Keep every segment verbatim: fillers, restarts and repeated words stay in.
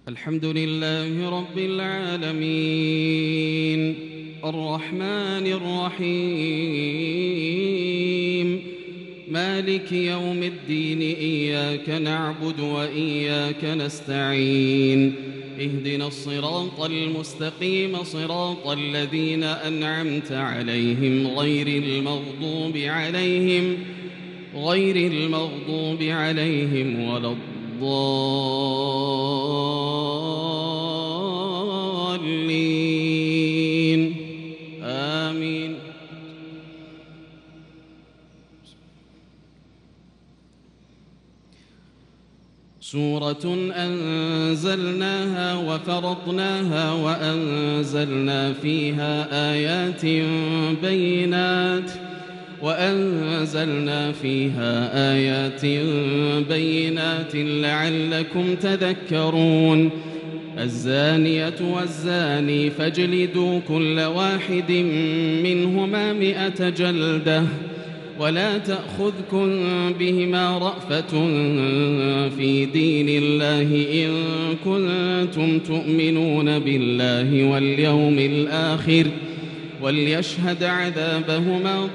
الحمد لله رب العالمين الرحمن الرحيم مالك يوم الدين إياك نعبد وإياك نستعين اهدنا الصراط المستقيم صراط الذين أنعمت عليهم غير المغضوب عليهم غير المغضوب عليهم ولا الضالين آمين. سورة أنزلناها وفرضناها وأنزلنا فيها آيات بينات وأنزلنا فيها آيات بينات لعلكم تذكرون. الزانية والزاني فاجلدوا كل واحد منهما مئة جلدة ولا تأخذكم بهما رأفة في دين الله إن كنتم تؤمنون بالله واليوم الآخر وليشهد عذابهما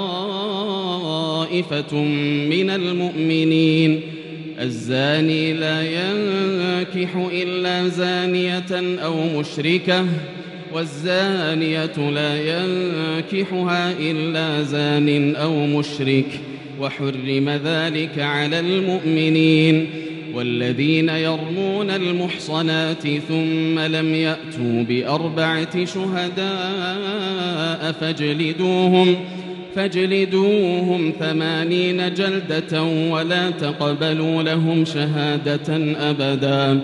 طائفة من المؤمنين. الزاني لا ينكح إلا زانية أو مشركة والزانية لا ينكحها إلا زان أو مشرك وحرم ذلك على المؤمنين. والذين يرمون المحصنات ثم لم يأتوا بأربعة شهداء فاجلدوهم فاجلدوهم ثمانين جلدة ولا تقبلوا لهم شهادة أبدا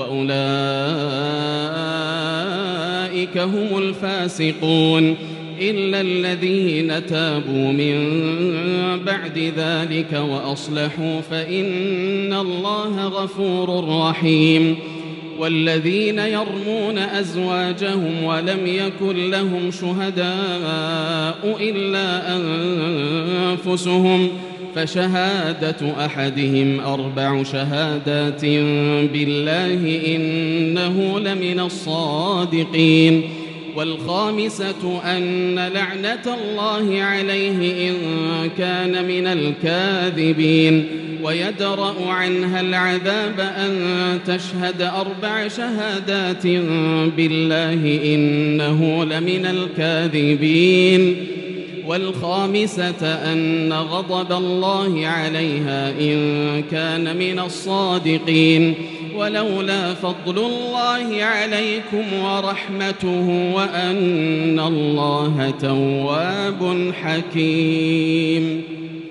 وأولئك هم الفاسقون إلا الذين تابوا من بعد ذلك وأصلحوا فإن الله غفور رحيم. والذين يرمون أزواجهم ولم يكن لهم شهداء إلا أنفسهم فشهادة أحدهم أربع شهادات بالله إنه لمن الصادقين. والخامسة أن لعنة الله عليه إن كان من الكاذبين ويدرأ عنها العذاب أن تشهد أربع شهادات بالله إنه لمن الكاذبين. والخامسة أن غضب الله عليها إن كان من الصادقين. ولولا فضل الله عليكم ورحمته وأن الله تواب حكيم.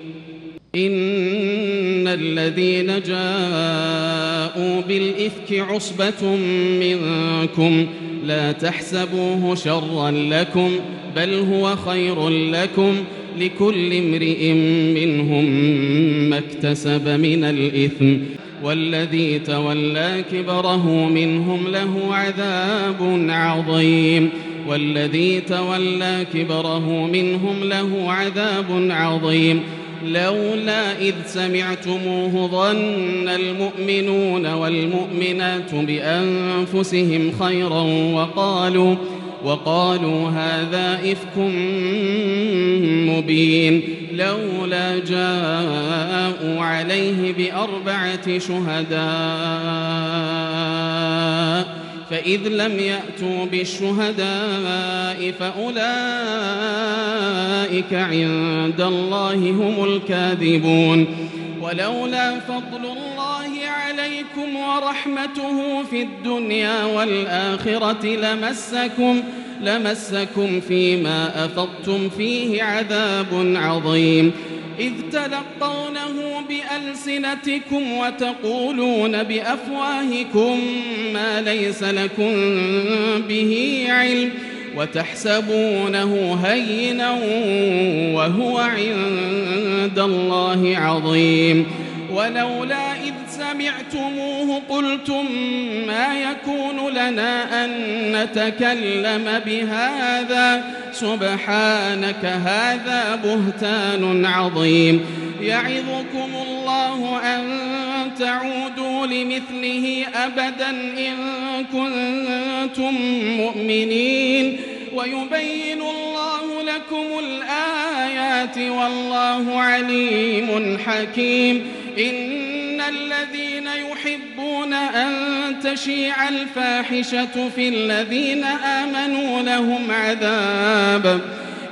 إن الذين جاءوا بالإفك عصبة منكم لا تحسبوه شرا لكم بل هو خير لكم لكل امرئ منهم ما اكتسب من الإثم والذي تولى كبره منهم له عذاب عظيم والذي تولى كبره منهم له عذاب عظيم. لولا إذ سمعتموه ظن المؤمنون والمؤمنات بأنفسهم خيرا وقالوا وقالوا هذا إفك مبين. لولا جاءوا عليه بأربعة شهداء فإذ لم يأتوا بالشهداء فأولئك عند الله هم الكاذبون. ولولا فضل الله عليكم ورحمته في الدنيا والآخرة لمسكم لمسكم فيما أفضتم فيه عذاب عظيم. إذ تلقونه بألسنتكم وتقولون بأفواهكم ما ليس لكم به علم وتحسبونه هينا وهو عند الله عظيم. ولولا إذ سمعتموه قلتم ما يكون لنا أن نتكلم بهذا سبحانك هذا بهتان عظيم. يعظكم الله أن تعودوا لمثله أبدا إن كنتم مؤمنين ويبين الله لكم الآيات والله عليم حكيم. إن الذين يحبون أن تشيع الفاحشة في الذين آمنوا لهم عذاب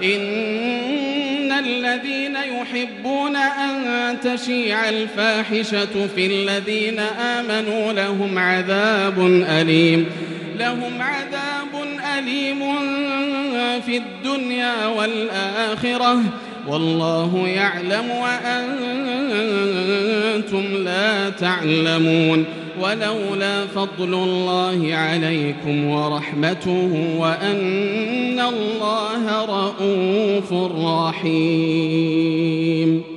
إن الذين يحبون أن تشيع الفاحشة في الذين آمنوا لهم عذاب أليم لهم عذاب أليم في الدنيا والآخرة والله يعلم وأنتم لا تعلمون. ولولا فضل الله عليكم ورحمته وأن الله رءوف رحيم.